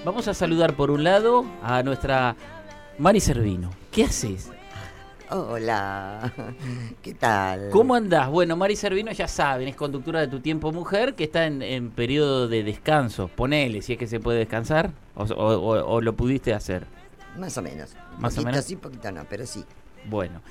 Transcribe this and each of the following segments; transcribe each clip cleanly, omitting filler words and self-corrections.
Vamos a saludar por un lado a nuestra Mari Servino. ¿Qué haces? Hola, ¿qué tal? ¿Cómo andás? Bueno, Mari Servino, ya saben, es conductora de Tu Tiempo Mujer, que está en periodo de descanso. Ponele, si es que se puede descansar, o lo pudiste hacer. Más o menos. ¿Más o menos? Sí, poquito no, pero sí. Bueno,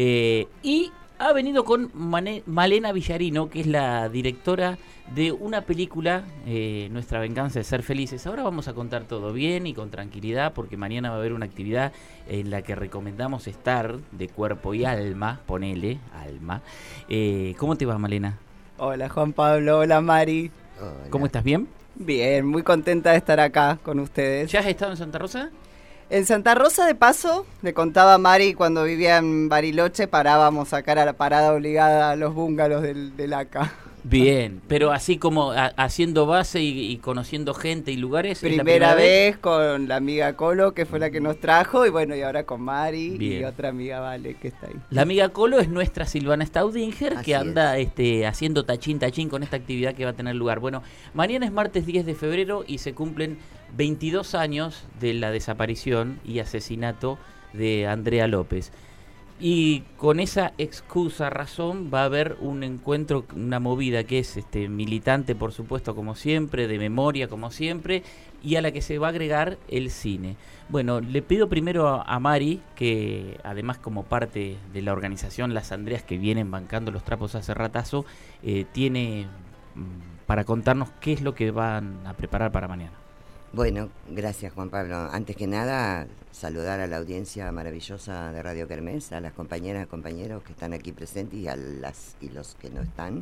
y ha venido con Malena Villarino, que es la directora de una película, Nuestra Venganza de Ser Felices. Ahora vamos a contar todo bien y con tranquilidad, porque mañana va a haber una actividad en la que recomendamos estar de cuerpo y alma, ponele, alma. ¿Cómo te va, Malena? Hola, Juan Pablo, hola, Mari. Hola. ¿Cómo estás? ¿Bien? Bien, muy contenta de estar acá con ustedes. ¿Ya has estado en Santa Rosa? En Santa Rosa, de paso, le contaba a Mari, cuando vivía en Bariloche, parábamos acá a la parada obligada a los búngalos del ACA. Bien, pero así como haciendo base y conociendo gente y lugares. ¿Es la Primera vez con la amiga Colo, que fue la que nos trajo, y bueno, y ahora con Mari. Bien. Y otra amiga Vale, que está ahí. La amiga Colo es nuestra Silvana Staudinger, Así que anda haciendo tachín con esta actividad que va a tener lugar. Bueno, mañana es martes 10 de febrero y se cumplen 22 años de la desaparición y asesinato de Andrea López. Y con esa excusa razón va a haber un encuentro, una movida que es militante, por supuesto, como siempre, de memoria, como siempre, y a la que se va a agregar el cine. Bueno, le pido primero a Mari, que además como parte de la organización Las Andreas, que vienen bancando los trapos hace ratazo, tiene para contarnos qué es lo que van a preparar para mañana. Bueno, gracias, Juan Pablo. Antes que nada, saludar a la audiencia maravillosa de Radio Kermés, a las compañeras y compañeros que están aquí presentes y a las y los que no están.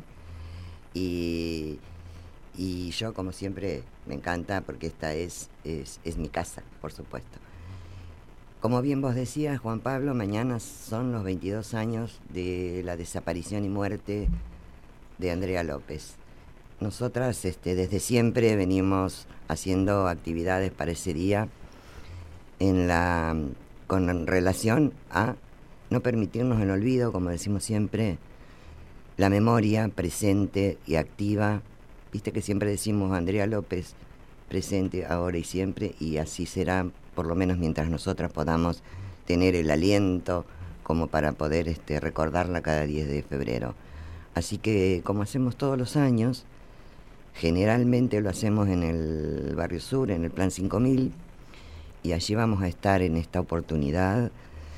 Y yo, como siempre, me encanta porque esta es mi casa, por supuesto. Como bien vos decías, Juan Pablo, mañana son los 22 años de la desaparición y muerte de Andrea López. Nosotras desde siempre venimos haciendo actividades para ese día con relación a no permitirnos el olvido, como decimos siempre, la memoria presente y activa. Viste que siempre decimos Andrea López, presente ahora y siempre, y así será, por lo menos mientras nosotras podamos tener el aliento como para poder recordarla cada 10 de febrero. Así que, como hacemos todos los años, generalmente lo hacemos en el Barrio Sur, en el Plan 5000, y allí vamos a estar en esta oportunidad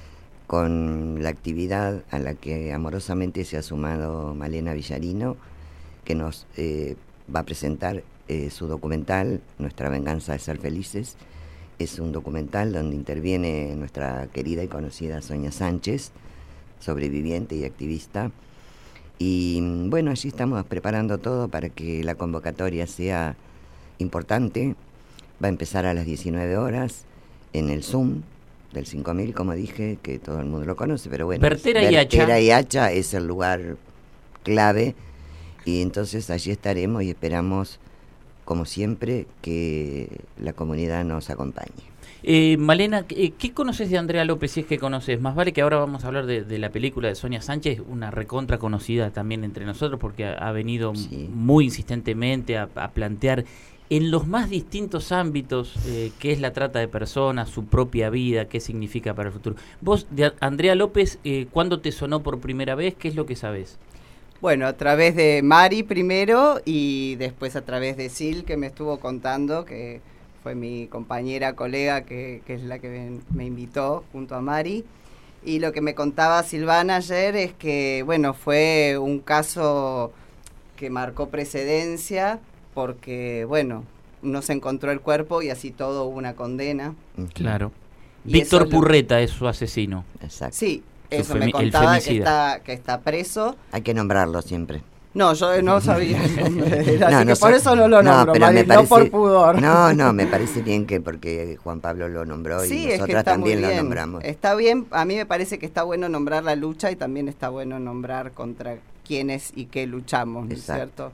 con la actividad a la que amorosamente se ha sumado Malena Villarino, que nos va a presentar su documental, Nuestra Venganza de Ser Felices. Es un documental donde interviene nuestra querida y conocida Sonia Sánchez, sobreviviente y activista. Y bueno, allí estamos preparando todo para que la convocatoria sea importante. Va a empezar a las 19 horas en el Zoom del 5000, como dije, que todo el mundo lo conoce, pero bueno. Bertera y Hacha es el lugar clave, y entonces allí estaremos y esperamos, como siempre, que la comunidad nos acompañe. Malena, ¿qué conoces de Andrea López, si es que conoces? Más vale que ahora vamos a hablar de la película de Sonia Sánchez, una recontra conocida también entre nosotros, porque ha venido muy insistentemente a plantear en los más distintos ámbitos qué es la trata de personas, su propia vida, qué significa para el futuro. Vos, de Andrea López, ¿cuándo te sonó por primera vez? ¿Qué es lo que sabés? Bueno, a través de Mari primero y después a través de Sil, que me estuvo contando, que fue mi compañera, colega, que es la que me invitó junto a Mari. Y lo que me contaba Silvana ayer es que, bueno, fue un caso que marcó precedencia porque, bueno, no se encontró el cuerpo y así todo hubo una condena. Claro. Y Víctor Purreta es su asesino. Exacto. Sí, Su eso me contaba que está preso. Hay que nombrarlo siempre. No, yo no sabía el nombre de él, así No, que no por sé. eso no lo nombro, pero Mari, me parece, no por pudor. No, me parece bien que porque Juan Pablo lo nombró Sí, y es que nosotras está también muy lo bien. nombramos. Está bien, a mí me parece que está bueno nombrar la lucha y también está bueno nombrar contra quiénes y qué luchamos, ¿no es cierto?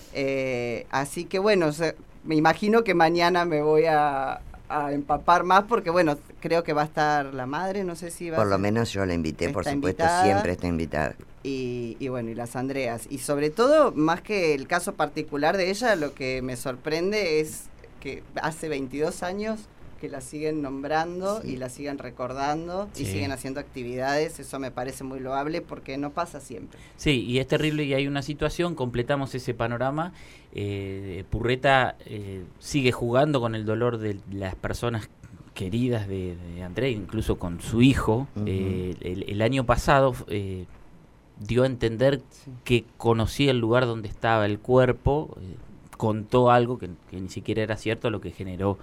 Así que bueno, me imagino que mañana me voy a empapar más porque bueno, creo que va a estar la madre, no sé si va Por a lo ser, menos yo la invité, por supuesto, invitada, siempre está invitada. y bueno, y las Andreas. Y sobre todo, más que el caso particular de ella, lo que me sorprende es que hace 22 años que la siguen nombrando Sí. y la siguen recordando y Sí. siguen haciendo actividades. Eso me parece muy loable porque no pasa siempre. Sí, y es terrible y hay una situación, completamos ese panorama. Purreta sigue jugando con el dolor de las personas queridas de André, incluso con su hijo. Ujú. El año pasado dio a entender Sí. que conocía el lugar donde estaba el cuerpo, contó algo que ni siquiera era cierto, lo que generó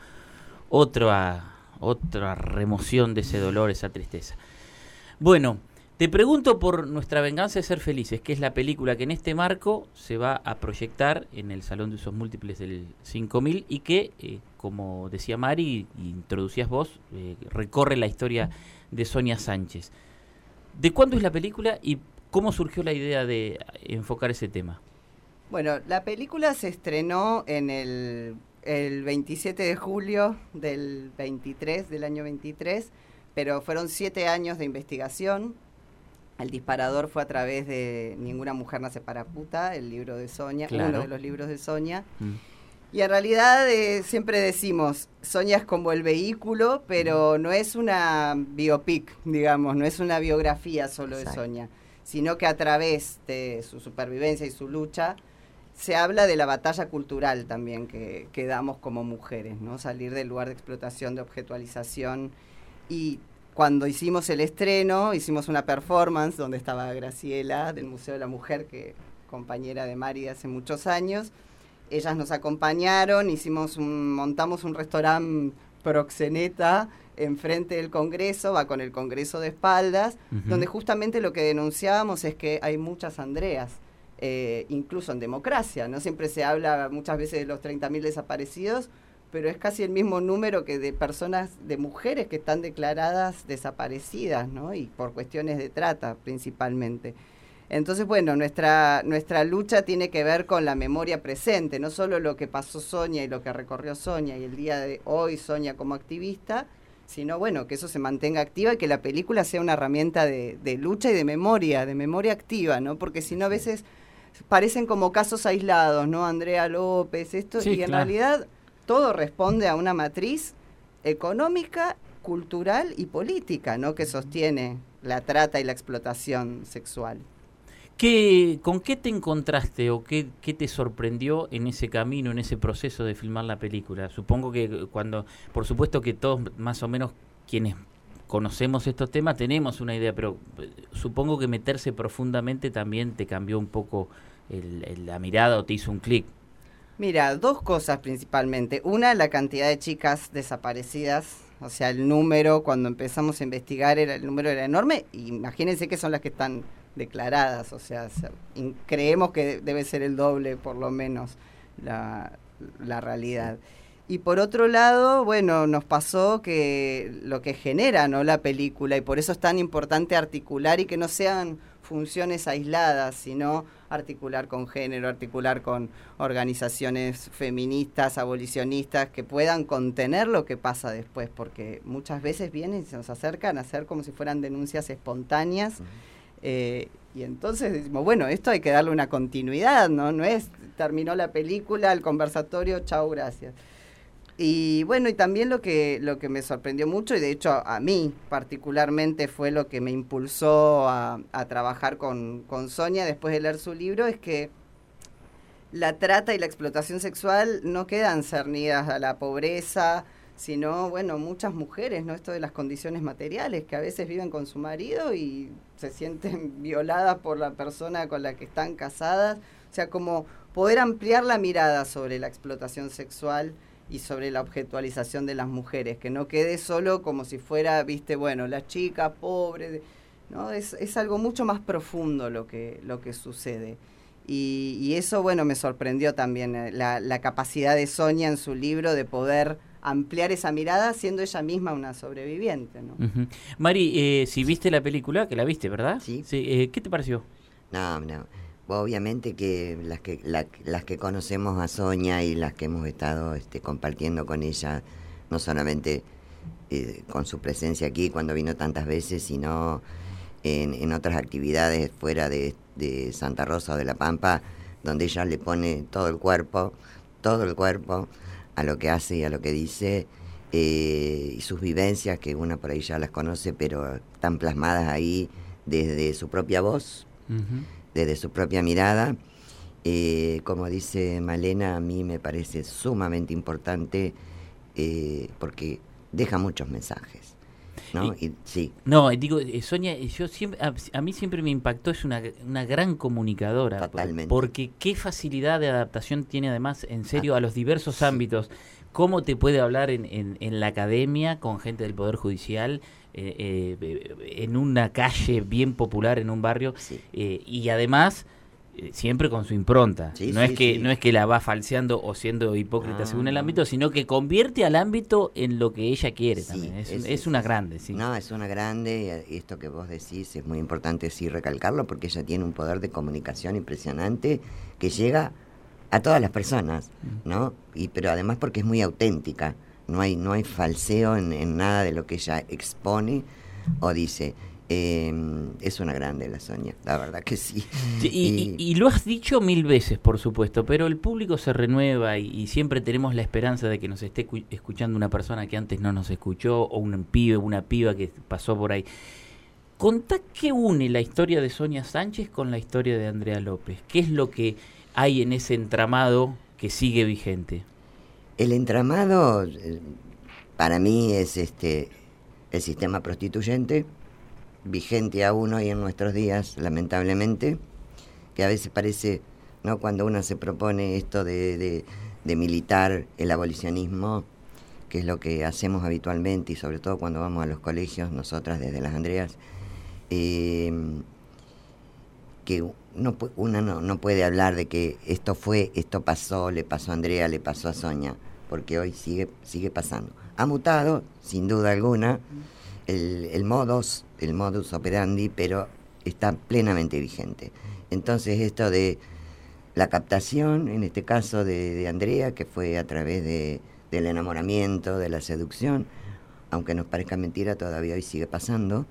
otra remoción de ese dolor, esa tristeza. Bueno, te pregunto por Nuestra venganza de ser felices, que es la película que en este marco se va a proyectar en el Salón de Usos Múltiples del 5000 y que, como decía Mari y introducías vos, recorre la historia de Sonia Sánchez. ¿De cuándo es la película y cómo surgió la idea de enfocar ese tema? Bueno, la película se estrenó en el 27 de julio del 23, del año 23, pero fueron 7 años de investigación. El disparador fue a través de Ninguna mujer nace para puta, el libro de Sonia, Claro. uno de los libros de Sonia. Mm. Y en realidad siempre decimos, Sonia es como el vehículo, pero no es una biopic, digamos, no es una biografía solo Exacto. de Sonia, sino que a través de su supervivencia y su lucha se habla de la batalla cultural también que damos como mujeres, ¿no? Salir del lugar de explotación, de objetualización. Y cuando hicimos el estreno, hicimos una performance donde estaba Graciela del Museo de la Mujer, que compañera de Mari de hace muchos años. Ellas nos acompañaron, montamos un restaurante proxeneta enfrente del Congreso, va con el Congreso de espaldas, Ujú. donde justamente lo que denunciábamos es que hay muchas Andreas, incluso en democracia, ¿no? Siempre se habla muchas veces de los 30.000 desaparecidos, pero es casi el mismo número que de personas, de mujeres que están declaradas desaparecidas, ¿no? Y por cuestiones de trata principalmente. Entonces, bueno, nuestra lucha tiene que ver con la memoria presente, no solo lo que pasó Sonia y lo que recorrió Sonia y el día de hoy Sonia como activista, sino, bueno, que eso se mantenga activa y que la película sea una herramienta de lucha y de memoria activa, ¿no? Porque si no, a veces parecen como casos aislados, ¿no? Andrea López, esto, Sí, y en claro. realidad todo responde a una matriz económica, cultural y política, ¿no? Que sostiene la trata y la explotación sexual. ¿Con qué te encontraste o qué te sorprendió en ese camino, en ese proceso de filmar la película? Supongo que por supuesto que todos más o menos quienes conocemos estos temas tenemos una idea, pero supongo que meterse profundamente también te cambió un poco la mirada o te hizo un clic. Mira, 2 cosas principalmente. Una, la cantidad de chicas desaparecidas, o sea, el número, cuando empezamos a investigar, el número era enorme. Imagínense que son las que están declaradas, o sea, creemos que debe ser el doble, por lo menos, la realidad. Y por otro lado, bueno, nos pasó que lo que genera, ¿no?, la película, y por eso es tan importante articular y que no sean funciones aisladas, sino articular con género, articular con organizaciones feministas, abolicionistas, que puedan contener lo que pasa después, porque muchas veces vienen y se nos acercan a hacer como si fueran denuncias espontáneas. Y entonces decimos, bueno, esto hay que darle una continuidad, no es, terminó la película, el conversatorio, chau, gracias. Y bueno, y también lo que me sorprendió mucho, y de hecho a mí particularmente fue lo que me impulsó a trabajar con Sonia después de leer su libro, es que la trata y la explotación sexual no quedan cernidas a la pobreza, sino, bueno, muchas mujeres, ¿no? Esto de las condiciones materiales, que a veces viven con su marido y se sienten violadas por la persona con la que están casadas. O sea, como poder ampliar la mirada sobre la explotación sexual y sobre la objetualización de las mujeres, que no quede solo como si fuera, viste, bueno, la chica pobre, ¿no? Es algo mucho más profundo lo que sucede. Y eso, bueno, me sorprendió también, la capacidad de Sonia en su libro de poder ampliar esa mirada siendo ella misma una sobreviviente, ¿no? Uh-huh. Mari, si viste la película, que la viste, ¿verdad? Sí. ¿Qué te pareció? No. Obviamente que las que conocemos a Sonia y las que hemos estado compartiendo con ella, no solamente con su presencia aquí cuando vino tantas veces, sino en otras actividades fuera de Santa Rosa o de La Pampa, donde ella le pone todo el cuerpo a lo que hace y a lo que dice, y sus vivencias, que una por ahí ya las conoce, pero están plasmadas ahí desde su propia voz, desde su propia mirada. Como dice Malena, a mí me parece sumamente importante, porque deja muchos mensajes, ¿no? Sí. No, digo, Sonia, yo siempre, a mí siempre me impactó, es una gran comunicadora. Totalmente. Porque qué facilidad de adaptación tiene además, en serio, a los diversos ámbitos. Cómo te puede hablar en la academia, con gente del Poder Judicial, en una calle bien popular, en un barrio, y además siempre con su impronta. No es que la va falseando o siendo hipócrita según el ámbito, sino que convierte al ámbito en lo que ella quiere también. Es una grande, sí. No, es una grande, y esto que vos decís es muy importante recalcarlo, porque ella tiene un poder de comunicación impresionante que llega a todas las personas, ¿no? Pero además porque es muy auténtica, no hay falseo en nada de lo que ella expone o dice. Es una grande la Sonia, la verdad que sí. Y lo has dicho 1000 veces, por supuesto, pero el público se renueva y siempre tenemos la esperanza de que nos esté escuchando una persona que antes no nos escuchó, o un pibe, una piba que pasó por ahí. Contá qué une la historia de Sonia Sánchez con la historia de Andrea López. ¿Qué es lo que hay en ese entramado que sigue vigente? El entramado, para mí, es el sistema prostituyente, vigente aún hoy en nuestros días, lamentablemente, que a veces parece, ¿no?, cuando uno se propone esto de militar el abolicionismo, que es lo que hacemos habitualmente, y sobre todo cuando vamos a los colegios, nosotras desde las Andreas, que uno no puede hablar de que esto pasó, le pasó a Andrea, le pasó a Sonia, porque hoy sigue pasando. Ha mutado, sin duda alguna, el modus operandi, pero está plenamente vigente. Entonces, esto de la captación, en este caso de Andrea, que fue a través del enamoramiento, de la seducción, aunque nos parezca mentira, todavía hoy sigue pasando.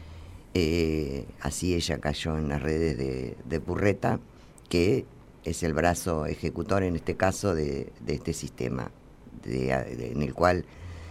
Así ella cayó en las redes de Purreta, que es el brazo ejecutor, en este caso, de este sistema en el cual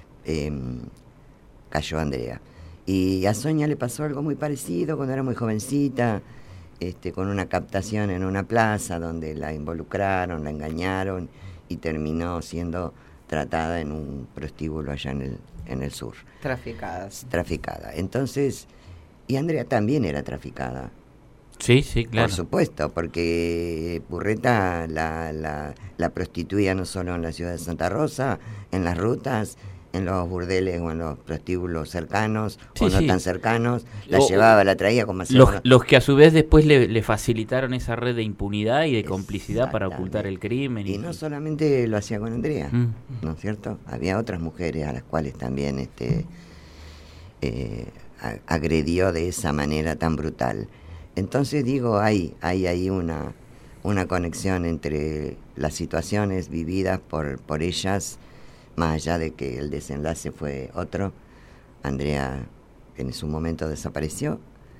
cayó Andrea. Y a Sonia le pasó algo muy parecido cuando era muy jovencita, con una captación en una plaza donde la involucraron, la engañaron y terminó siendo tratada en un prostíbulo allá en el sur. Traficada. Entonces, y Andrea también era traficada. Sí, claro. Por supuesto, porque Purreta la prostituía no solo en la ciudad de Santa Rosa, en las rutas, en los burdeles o en los prostíbulos cercanos o no tan cercanos, la llevaba, la traía como hacía. Los que a su vez después le facilitaron esa red de impunidad y de complicidad para ocultar el crimen. Y no solamente lo hacía con Andrea, ¿no es cierto? Había otras mujeres a las cuales también agredió de esa manera tan brutal. Entonces digo, hay ahí una conexión entre las situaciones vividas por ellas, más allá de que el desenlace fue otro. Andrea en su momento desapareció,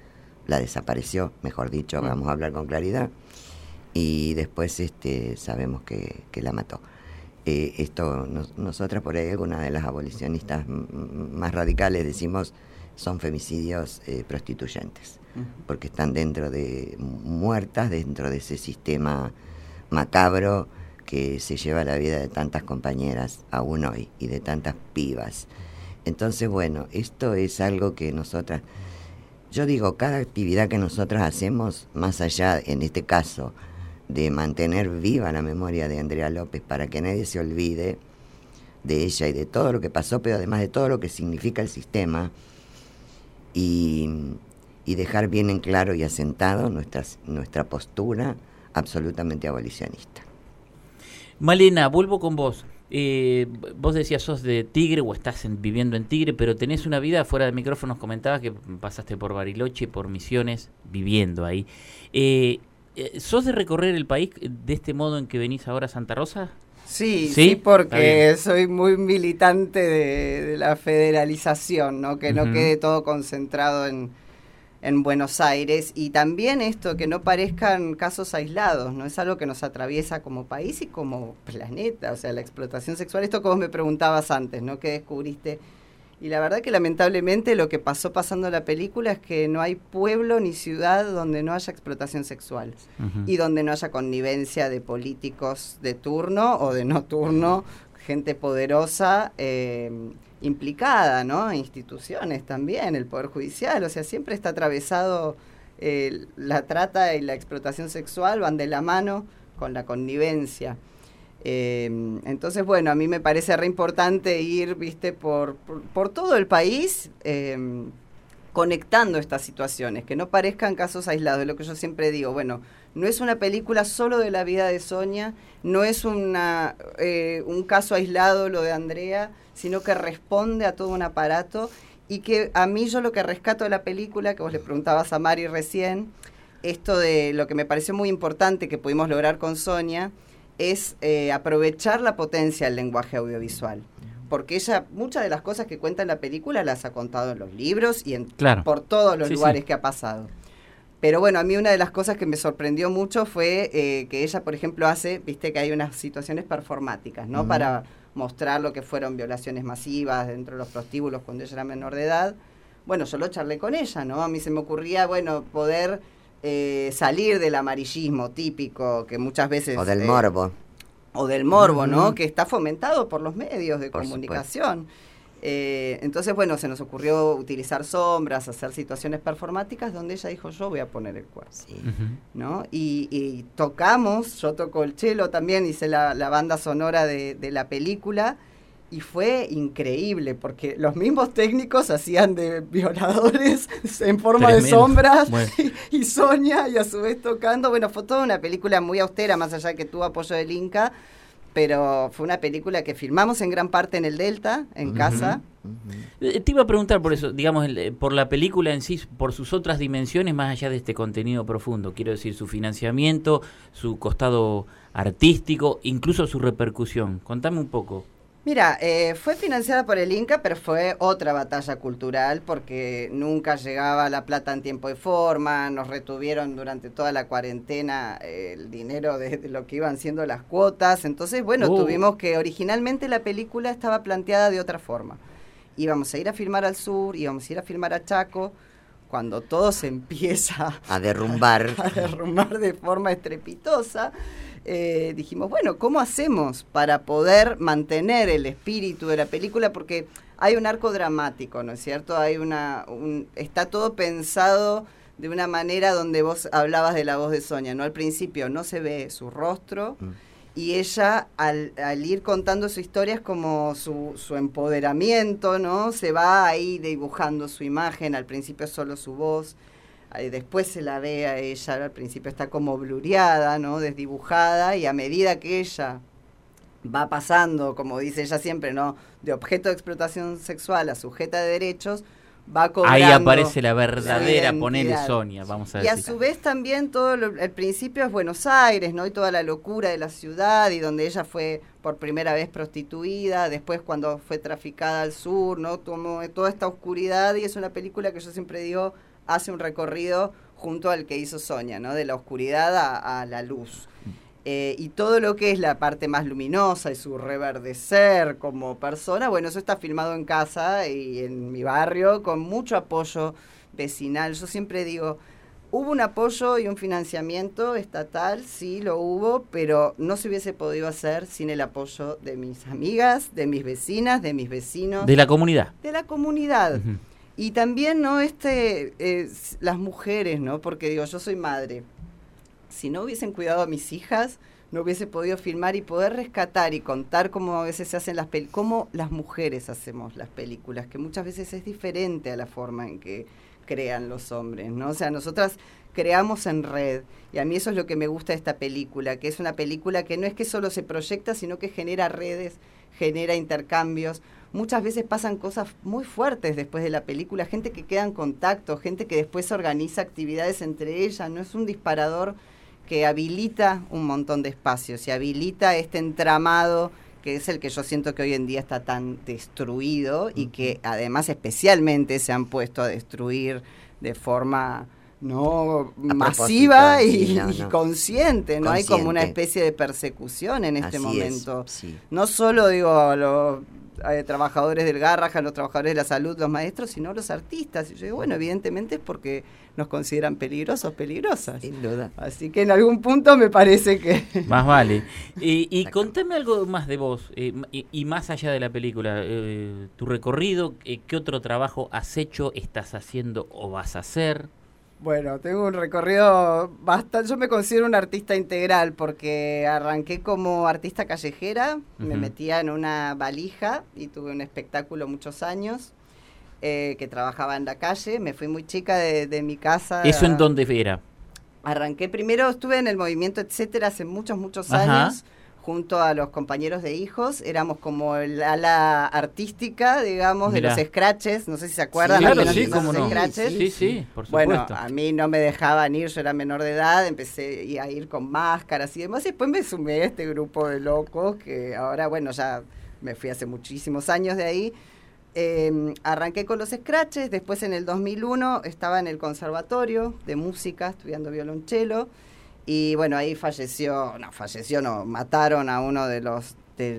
mejor dicho, vamos a hablar con claridad, y después sabemos que la mató. Nosotras por ahí, algunas de las abolicionistas más radicales, decimos son femicidios prostituyentes, porque están muertas dentro de ese sistema macabro que se lleva la vida de tantas compañeras aún hoy y de tantas pibas. Entonces, bueno, esto es algo que nosotras, yo digo, cada actividad que nosotras hacemos, más allá, en este caso, de mantener viva la memoria de Andrea López para que nadie se olvide de ella y de todo lo que pasó, pero además de todo lo que significa el sistema, y dejar bien en claro y asentado nuestra postura absolutamente abolicionista. Malena, vuelvo con vos. Vos decías, sos de Tigre o estás viviendo en Tigre, pero tenés una vida fuera de micrófonos. Comentabas que pasaste por Bariloche, por Misiones, viviendo ahí. ¿Sos de recorrer el país de este modo en que venís ahora a Santa Rosa? Sí, porque soy muy militante de la federalización, ¿no? Que no quede todo concentrado en en Buenos Aires, y también esto, que no parezcan casos aislados, ¿no? Es algo que nos atraviesa como país y como planeta, o sea, la explotación sexual, esto que vos me preguntabas antes, ¿no? ¿Qué descubriste? Y la verdad que lamentablemente lo que pasando la película es que no hay pueblo ni ciudad donde no haya explotación sexual y donde no haya connivencia de políticos de turno o de no turno, gente poderosa, implicada, ¿no? Instituciones también, el Poder Judicial, o sea, siempre está atravesado la trata y la explotación sexual, van de la mano con la connivencia. Entonces, bueno, a mí me parece re importante ir, viste, por todo el país, conectando estas situaciones, que no parezcan casos aislados, es lo que yo siempre digo, bueno, no es una película solo de la vida de Sonia, no es un caso aislado lo de Andrea, sino que responde a todo un aparato, y que a mí yo lo que rescato de la película, que vos le preguntabas a Mari recién, esto de lo que me pareció muy importante que pudimos lograr con Sonia, es aprovechar la potencia del lenguaje audiovisual. Porque ella, muchas de las cosas que cuenta en la película las ha contado en los libros y por todos los lugares que ha pasado. Pero bueno, a mí una de las cosas que me sorprendió mucho fue que ella, por ejemplo, viste que hay unas situaciones performáticas, ¿no? Para mostrar lo que fueron violaciones masivas dentro de los prostíbulos cuando ella era menor de edad. Bueno, yo lo charlé con ella, ¿no? A mí se me ocurría, bueno, poder salir del amarillismo típico que muchas veces... O del morbo. O del morbo, ¿no? Que está fomentado por los medios de comunicación. Entonces, bueno, se nos ocurrió utilizar sombras, hacer situaciones performáticas donde ella dijo, yo voy a poner el cuerpo, ¿no? Y tocamos, yo toco el cello también, hice la banda sonora de la película, y fue increíble, porque los mismos técnicos hacían de violadores en forma de sombras, y Sonia, y a su vez tocando. Bueno, fue toda una película muy austera, más allá de que tuvo apoyo del Inca, pero fue una película que filmamos en gran parte en el Delta, en casa. Te iba a preguntar por eso, digamos, por la película en sí, por sus otras dimensiones, más allá de este contenido profundo, quiero decir, su financiamiento, su costado artístico, incluso su repercusión. Contame un poco. Mira, fue financiada por el Inca, pero fue otra batalla cultural porque nunca llegaba la plata en tiempo y forma, nos retuvieron durante toda la cuarentena el dinero de lo que iban siendo las cuotas, entonces, bueno, tuvimos que, originalmente la película estaba planteada de otra forma. Íbamos a ir a filmar al sur, íbamos a ir a filmar a Chaco, cuando todo se empieza a derrumbar de forma estrepitosa. Dijimos, bueno, ¿cómo hacemos para poder mantener el espíritu de la película? Porque hay un arco dramático, ¿no es cierto? Hay está todo pensado de una manera donde vos hablabas de la voz de Sonia, ¿no? Al principio no se ve su rostro, y ella, al ir contando su historia, es como su empoderamiento, ¿no? Se va ahí dibujando su imagen, al principio solo su voz. Después se la ve a ella, al principio está como blureada, ¿no? Desdibujada, y a medida que ella va pasando, como dice ella siempre, ¿no? De objeto de explotación sexual a sujeta de derechos, va cobrando. Ahí aparece la verdadera, ponele Sonia, vamos a decir. Y a su vez también el principio es Buenos Aires, ¿no? Y toda la locura de la ciudad, y donde ella fue por primera vez prostituida, después cuando fue traficada al sur, ¿no? Tomó toda esta oscuridad, y es una película que yo siempre digo, hace un recorrido junto al que hizo Sonia, ¿no? De la oscuridad a la luz. Y todo lo que es la parte más luminosa y su reverdecer como persona, bueno, eso está filmado en casa y en mi barrio con mucho apoyo vecinal. Yo siempre digo, hubo un apoyo y un financiamiento estatal, sí, lo hubo, pero no se hubiese podido hacer sin el apoyo de mis amigas, de mis vecinas, de mis vecinos. De la comunidad. De la comunidad. Y también, ¿no? Las mujeres, ¿no? Porque digo, yo soy madre. Si no hubiesen cuidado a mis hijas, no hubiese podido filmar y poder rescatar y contar cómo a veces se hacen cómo las mujeres hacemos las películas, que muchas veces es diferente a la forma en que crean los hombres, ¿no? O sea, nosotras creamos en red, y a mí eso es lo que me gusta de esta película, que es una película que no es que solo se proyecta, sino que genera redes, genera intercambios. Muchas veces pasan cosas muy fuertes después de la película, gente que queda en contacto, gente que después organiza actividades entre ellas, no es un disparador que habilita un montón de espacios y habilita este entramado que es el que yo siento que hoy en día está tan destruido y que además especialmente se han puesto a destruir de forma no masiva y consciente, ¿no? Hay como una especie de persecución en este momento. No solo digo a los trabajadores del Garrahan, los trabajadores de la salud, los maestros, sino los artistas. Y yo digo, bueno, evidentemente es porque nos consideran peligrosos, peligrosas. Sin duda. Así que en algún punto me parece que... Más vale. Y contame algo más de vos, y más allá de la película, tu recorrido, ¿qué otro trabajo has hecho, estás haciendo o vas a hacer? Bueno, tengo un recorrido bastante... Yo me considero un artista integral porque arranqué como artista callejera, me metía en una valija y tuve un espectáculo muchos años que trabajaba en la calle. Me fui muy chica de mi casa. ¿Eso en dónde era? Arranqué primero, estuve en el movimiento Etcétera hace muchos años, junto a los compañeros de Hijos. Éramos como el ala artística, digamos, Mirá. de los scratches. No sé si se acuerdan. Sí, claro, de sí, los cómo no. scratches. Sí, por supuesto. Bueno, a mí no me dejaban ir, yo era menor de edad, empecé a ir con máscaras y demás, y después me sumé a este grupo de locos que ahora, bueno, ya me fui hace muchísimos años de ahí. Arranqué con los scratches, después en el 2001 estaba en el conservatorio de música estudiando violonchelo y bueno, ahí mataron a uno de los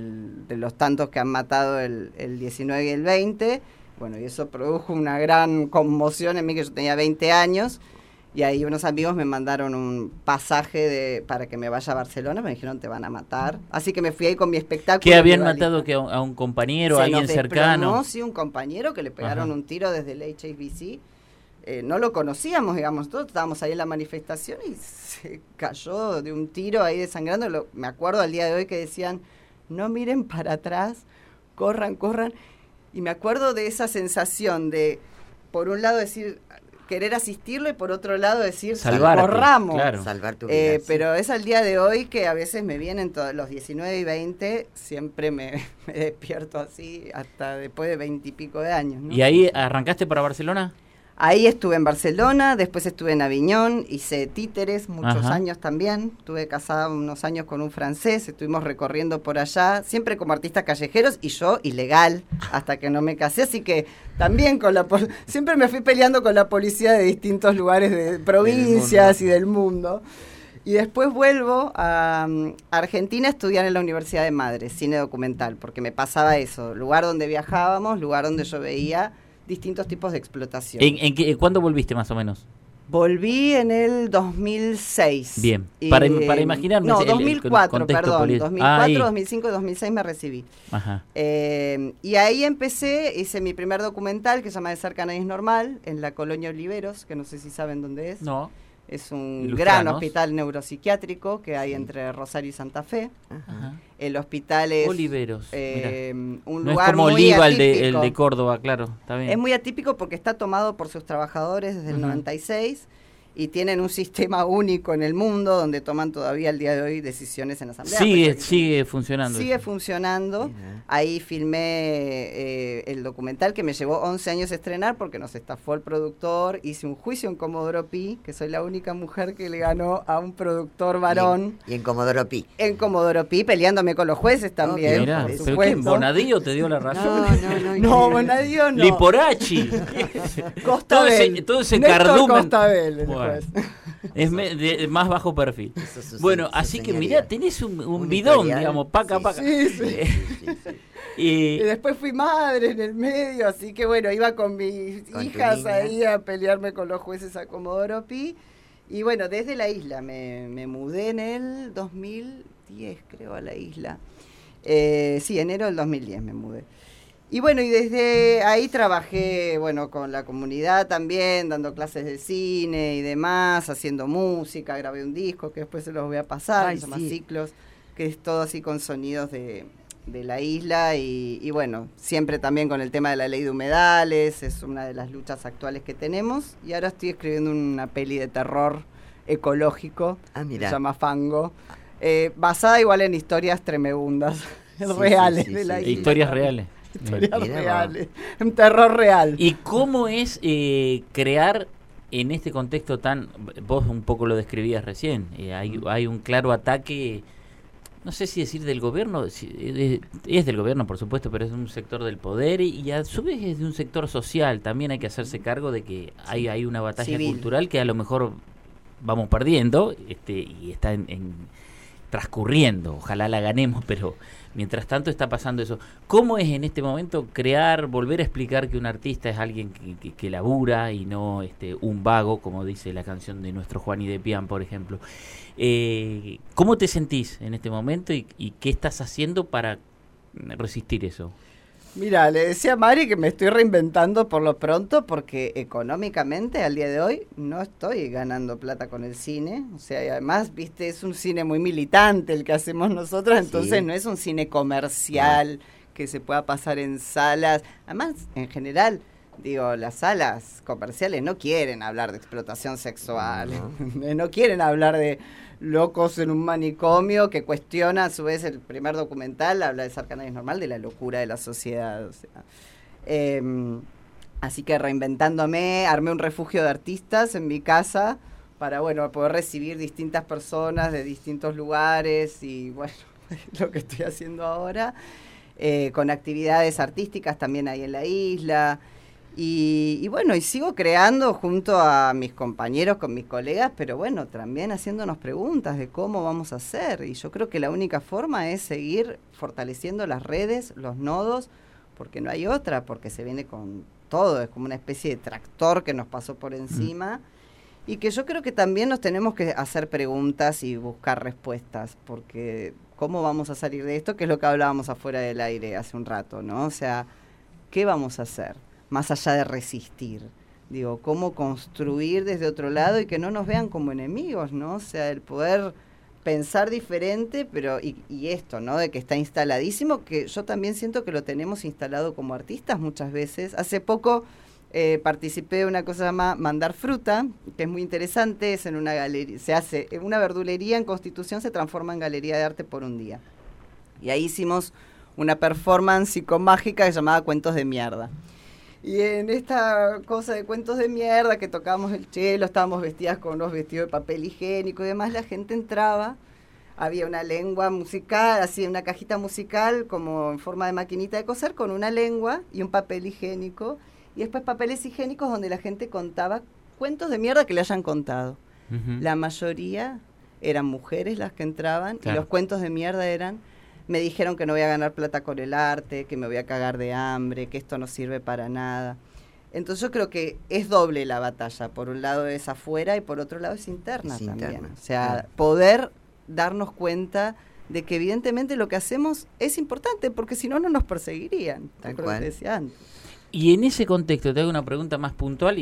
tantos que han matado el 19 y el 20. Bueno, y eso produjo una gran conmoción en mí, que yo tenía 20 años, y ahí unos amigos me mandaron un pasaje para que me vaya a Barcelona, me dijeron, te van a matar. Así que me fui ahí con mi espectáculo. ¿Qué habían matado? ¿Que a un compañero, a alguien cercano? No, sí, un compañero que le pegaron un tiro desde el HSBC. No lo conocíamos, digamos, todos estábamos ahí en la manifestación y se cayó de un tiro ahí desangrando. Me acuerdo al día de hoy que decían, no miren para atrás, corran. Y me acuerdo de esa sensación de, por un lado decir, querer asistirlo y por otro lado decir, corramos. Claro. Salvar tu vida. Pero es al día de hoy que a veces me vienen todos los 19 y 20, siempre me despierto así hasta después de 20 y pico de años, ¿no? ¿Y ahí arrancaste para Barcelona? Ahí estuve en Barcelona, después estuve en Aviñón, hice títeres muchos años también, estuve casada unos años con un francés, estuvimos recorriendo por allá, siempre como artistas callejeros y yo ilegal hasta que no me casé, así que también siempre me fui peleando con la policía de distintos lugares de provincias y del mundo. Y después vuelvo a Argentina a estudiar en la Universidad de Madrid, cine documental, porque me pasaba eso, lugar donde viajábamos, lugar donde yo veía distintos tipos de explotación. ¿Cuándo volviste más o menos? Volví en el 2006. Bien, para imaginarme. No, 2004, perdón. 2004, 2005 y 2006 me recibí. Ajá. Y ahí hice mi primer documental que se llama De cerca nadie es normal, en la colonia Oliveros, que no sé si saben dónde es. No. Es un gran hospital neuropsiquiátrico que hay entre Rosario y Santa Fe. Ajá. El hospital es Oliveros, un no lugar es como muy Oliva, atípico. el de Córdoba, claro, está bien. Es muy atípico porque está tomado por sus trabajadores desde el 96 y tienen un sistema único en el mundo donde toman todavía al día de hoy decisiones en asamblea. Sigue funcionando. Sigue funcionando. Ahí filmé el documental que me llevó 11 años estrenar porque nos estafó el productor. Hice un juicio en Comodoro Pi, que soy la única mujer que le ganó a un productor varón. Y en Comodoro Pi. En Comodoro Pi, peleándome con los jueces también. Mirá, ¿pero qué? ¿Bonadío te dio la razón? No, Bonadío no. Liporachi. Costabel. Todo ese Néstor cardumen. Costabel. Bueno, es de más bajo perfil. Bueno, así que mirá, tenés un bidón, digamos, paca. Sí. Y después fui madre en el medio, así que bueno, iba con mis hijas ahí a pelearme con los jueces a Comodoro Pi. Y bueno, desde la isla, me mudé en el 2010, creo, a la isla. Sí, enero del 2010 me mudé. Y bueno, y desde ahí trabajé, bueno, con la comunidad también, dando clases de cine y demás, haciendo música, grabé un disco que después se los voy a pasar, se llama Ciclos, que es todo así con sonidos de la isla y bueno, siempre también con el tema de la ley de humedales, es una de las luchas actuales que tenemos, y ahora estoy escribiendo una peli de terror ecológico, se llama Fango, basada igual en historias tremendas, reales de la isla. Historias reales. Historias reales, un terror real. ¿Y cómo es crear en este contexto tan... Vos un poco lo describías recién, hay un claro ataque no sé si decir del gobierno, es del gobierno por supuesto, pero es un sector del poder y a su vez es de un sector social. También hay que hacerse cargo de que hay una batalla civil, cultural que a lo mejor vamos perdiendo y está transcurriendo, ojalá la ganemos, pero mientras tanto está pasando eso. ¿Cómo es en este momento volver a explicar que un artista es alguien que labura y no un vago, como dice la canción de nuestro Juan y de Pian, por ejemplo? ¿Cómo te sentís en este momento y qué estás haciendo para resistir eso? Mira, le decía a Mari que me estoy reinventando por lo pronto porque económicamente al día de hoy no estoy ganando plata con el cine. O sea, y además, viste, es un cine muy militante el que hacemos nosotros, entonces Sí. no es un cine comercial que se pueda pasar en salas. Además, en general, digo, las salas comerciales no quieren hablar de explotación sexual, no quieren hablar de locos en un manicomio que cuestiona, a su vez, el primer documental habla de Sarcana es normal, de la locura de la sociedad. O sea, así que reinventándome, armé un refugio de artistas en mi casa para, bueno, poder recibir distintas personas de distintos lugares y, bueno, lo que estoy haciendo ahora, con actividades artísticas también ahí en la isla. Y bueno, y sigo creando junto a mis compañeros, con mis colegas, pero bueno, también haciéndonos preguntas de cómo vamos a hacer. Y yo creo que la única forma es seguir fortaleciendo las redes, los nodos, porque no hay otra, porque se viene con todo, es como una especie de tractor que nos pasó por encima. Y que yo creo que también nos tenemos que hacer preguntas y buscar respuestas, porque ¿cómo vamos a salir de esto? Que es lo que hablábamos afuera del aire hace un rato, ¿no? O sea, ¿qué vamos a hacer? Más allá de resistir, digo, cómo construir desde otro lado y que no nos vean como enemigos, ¿no? O sea, el poder pensar diferente, pero y esto, ¿no? De que está instaladísimo, que yo también siento que lo tenemos instalado como artistas muchas veces. Hace poco participé de una cosa llamada Mandar Fruta, que es muy interesante, es en una galería, se hace en una verdulería en Constitución, se transforma en galería de arte por un día. Y ahí hicimos una performance psicomágica llamada Cuentos de Mierda. Y en esta cosa de cuentos de mierda, que tocábamos el cello, estábamos vestidas con unos vestidos de papel higiénico y demás, la gente entraba, había una lengua musical, así una cajita musical como en forma de maquinita de coser, con una lengua y un papel higiénico, y después papeles higiénicos donde la gente contaba cuentos de mierda que le hayan contado. Uh-huh. La mayoría eran mujeres las que entraban, claro. Y los cuentos de mierda eran: me dijeron que no voy a ganar plata con el arte, que me voy a cagar de hambre, que esto no sirve para nada. Entonces yo creo que es doble la batalla. Por un lado es afuera y por otro lado es interna también. O sea, poder darnos cuenta de que evidentemente lo que hacemos es importante, porque si no, no nos perseguirían. Tal cual. Te decía antes. Y en ese contexto te hago una pregunta más puntual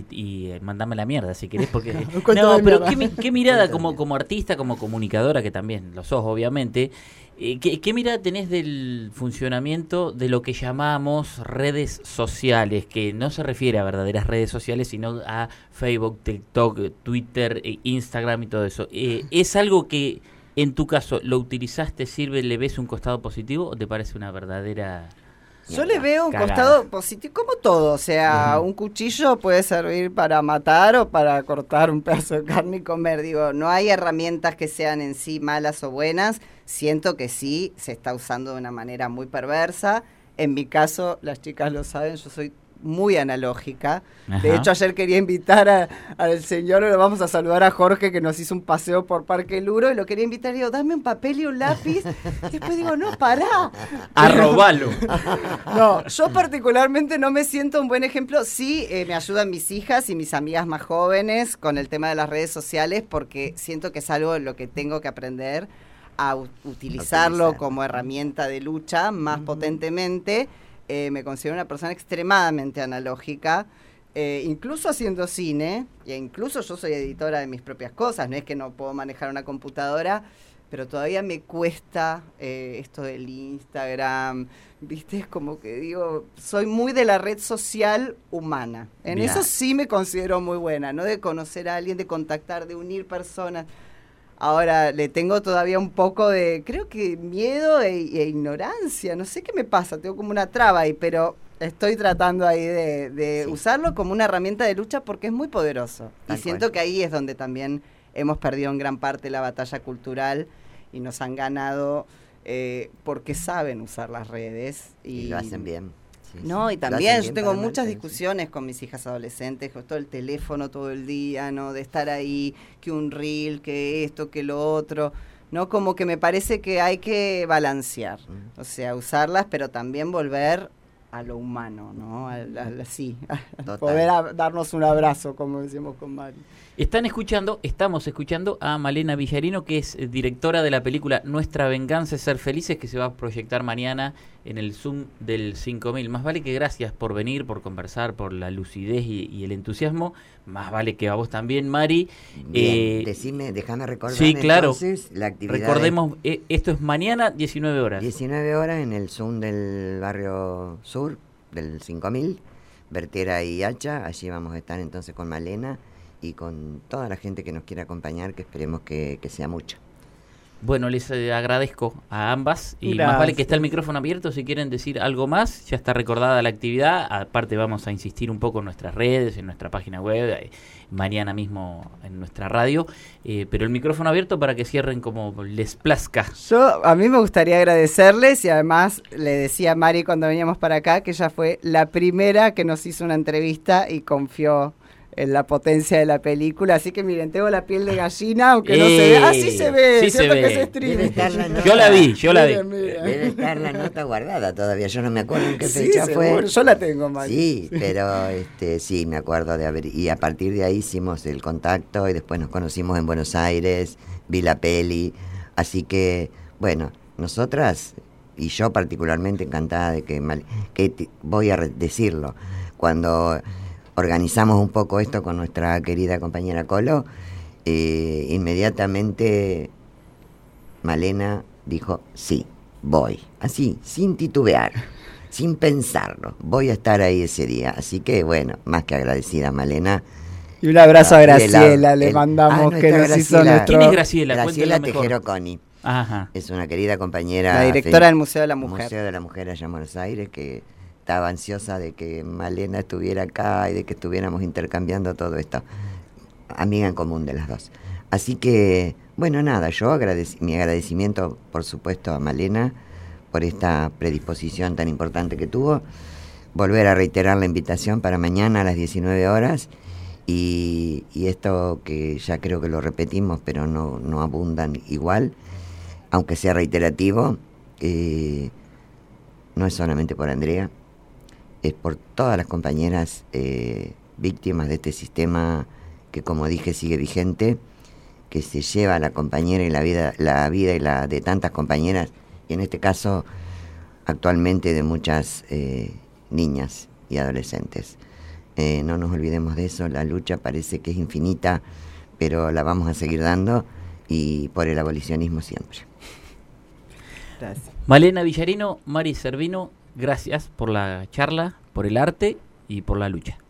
y mandame la mierda si querés, porque No, pero ¿qué mirada como artista, como comunicadora, que también lo sos obviamente, qué mirada tenés del funcionamiento de lo que llamamos redes sociales, que no se refiere a verdaderas redes sociales, sino a Facebook, TikTok, Twitter, Instagram y todo eso? ¿Es algo que en tu caso lo utilizás, te sirve, le ves un costado positivo o te parece una verdadera... Yo le veo un cagada? costado positivo, como todo, o sea, un cuchillo puede servir para matar o para cortar un pedazo de carne y comer, digo, no hay herramientas que sean en sí malas o buenas, siento que sí se está usando de una manera muy perversa, en mi caso, las chicas lo saben, yo soy muy analógica. Ajá. De hecho, ayer quería invitar al señor, le vamos a saludar a Jorge, que nos hizo un paseo por Parque Luro, y lo quería invitar, y digo, dame un papel y un lápiz, y después digo, no, pará. Arrobalo. No, yo particularmente no me siento un buen ejemplo. Sí, me ayudan mis hijas y mis amigas más jóvenes con el tema de las redes sociales, porque siento que es algo en lo que tengo que aprender a utilizarlo como herramienta de lucha más potentemente. Me considero una persona extremadamente analógica, incluso haciendo cine, e incluso yo soy editora de mis propias cosas, no es que no puedo manejar una computadora, pero todavía me cuesta esto del Instagram, ¿viste? Es como que digo, soy muy de la red social humana. En Bien. eso sí me considero muy buena, ¿no? De conocer a alguien, de contactar, de unir personas. Ahora le tengo todavía un poco de, creo que miedo e ignorancia, no sé qué me pasa, tengo como una traba ahí, pero estoy tratando ahí de Sí. usarlo como una herramienta de lucha porque es muy poderoso. Tal y siento cual. que ahí es donde también hemos perdido en gran parte la batalla cultural y nos han ganado porque saben usar las redes. Y lo hacen bien. Sí, no, sí. y también yo tengo para muchas Marta, discusiones con mis hijas adolescentes, con todo el teléfono todo el día, ¿no? De estar ahí, que un reel, que esto, que lo otro, ¿no? Como que me parece que hay que balancear, o sea, usarlas, pero también volver a lo humano, ¿no? Sí, a poder darnos un abrazo, como decimos con Mari. Estamos escuchando a Malena Villarino, que es directora de la película Nuestra venganza es ser felices, que se va a proyectar mañana en el Zoom del 5000. Más vale que gracias por venir, por conversar, por la lucidez y el entusiasmo. Más vale que a vos también, Mari. Bien, déjame recordar. Sí, claro. Entonces, la actividad. Recordemos, esto es mañana, 19 horas. 19 horas en el Zoom del barrio sur, del 5000, Vertera y Hacha. Allí vamos a estar entonces con Malena y con toda la gente que nos quiera acompañar, que esperemos que sea mucho. Bueno, les agradezco a ambas y Gracias. más vale que está el micrófono abierto si quieren decir algo más. Ya está recordada la actividad, aparte vamos a insistir un poco en nuestras redes, en nuestra página web, mañana mismo en nuestra radio, pero el micrófono abierto para que cierren como les plazca. A mí me gustaría agradecerles y además le decía a Mari cuando veníamos para acá que ella fue la primera que nos hizo una entrevista y confió en la potencia de la película, así que miren, tengo la piel de gallina, aunque no se ve. Ah, sí se ve, sí cierto se que ve. es streaming. Yo la vi. Debe estar la nota guardada todavía, yo no me acuerdo en qué fecha fue. Yo la tengo, Mari. Sí, pero sí, me acuerdo de haber, y a partir de ahí hicimos el contacto y después nos conocimos en Buenos Aires, vi la peli, así que, bueno, nosotras, y yo particularmente encantada de que voy a decirlo, cuando organizamos un poco esto con nuestra querida compañera Colo, inmediatamente Malena dijo, sí, voy, así, sin titubear, sin pensarlo, voy a estar ahí ese día, así que bueno, más que agradecida Malena. Y un abrazo a Graciela, le mandamos, que nos hizo nuestro... ¿Quién es Graciela? Graciela Tejero Coni. Ajá. Es una querida compañera, la directora del Museo de la Mujer. Museo de la Mujer allá en Buenos Aires, que estaba ansiosa de que Malena estuviera acá y de que estuviéramos intercambiando todo esto. Amiga en común de las dos. Así que, bueno, nada, yo mi agradecimiento, por supuesto, a Malena por esta predisposición tan importante que tuvo. Volver a reiterar la invitación para mañana a las 19 horas. Y esto que ya creo que lo repetimos, pero no abundan igual, aunque sea reiterativo, no es solamente por Andrea, es por todas las compañeras víctimas de este sistema que, como dije, sigue vigente, que se lleva a la compañera y la vida y la de tantas compañeras, y en este caso actualmente de muchas niñas y adolescentes. No nos olvidemos de eso, la lucha parece que es infinita, pero la vamos a seguir dando, y por el abolicionismo siempre. Gracias. Malena Villarino, Mari Servino, gracias por la charla, por el arte y por la lucha.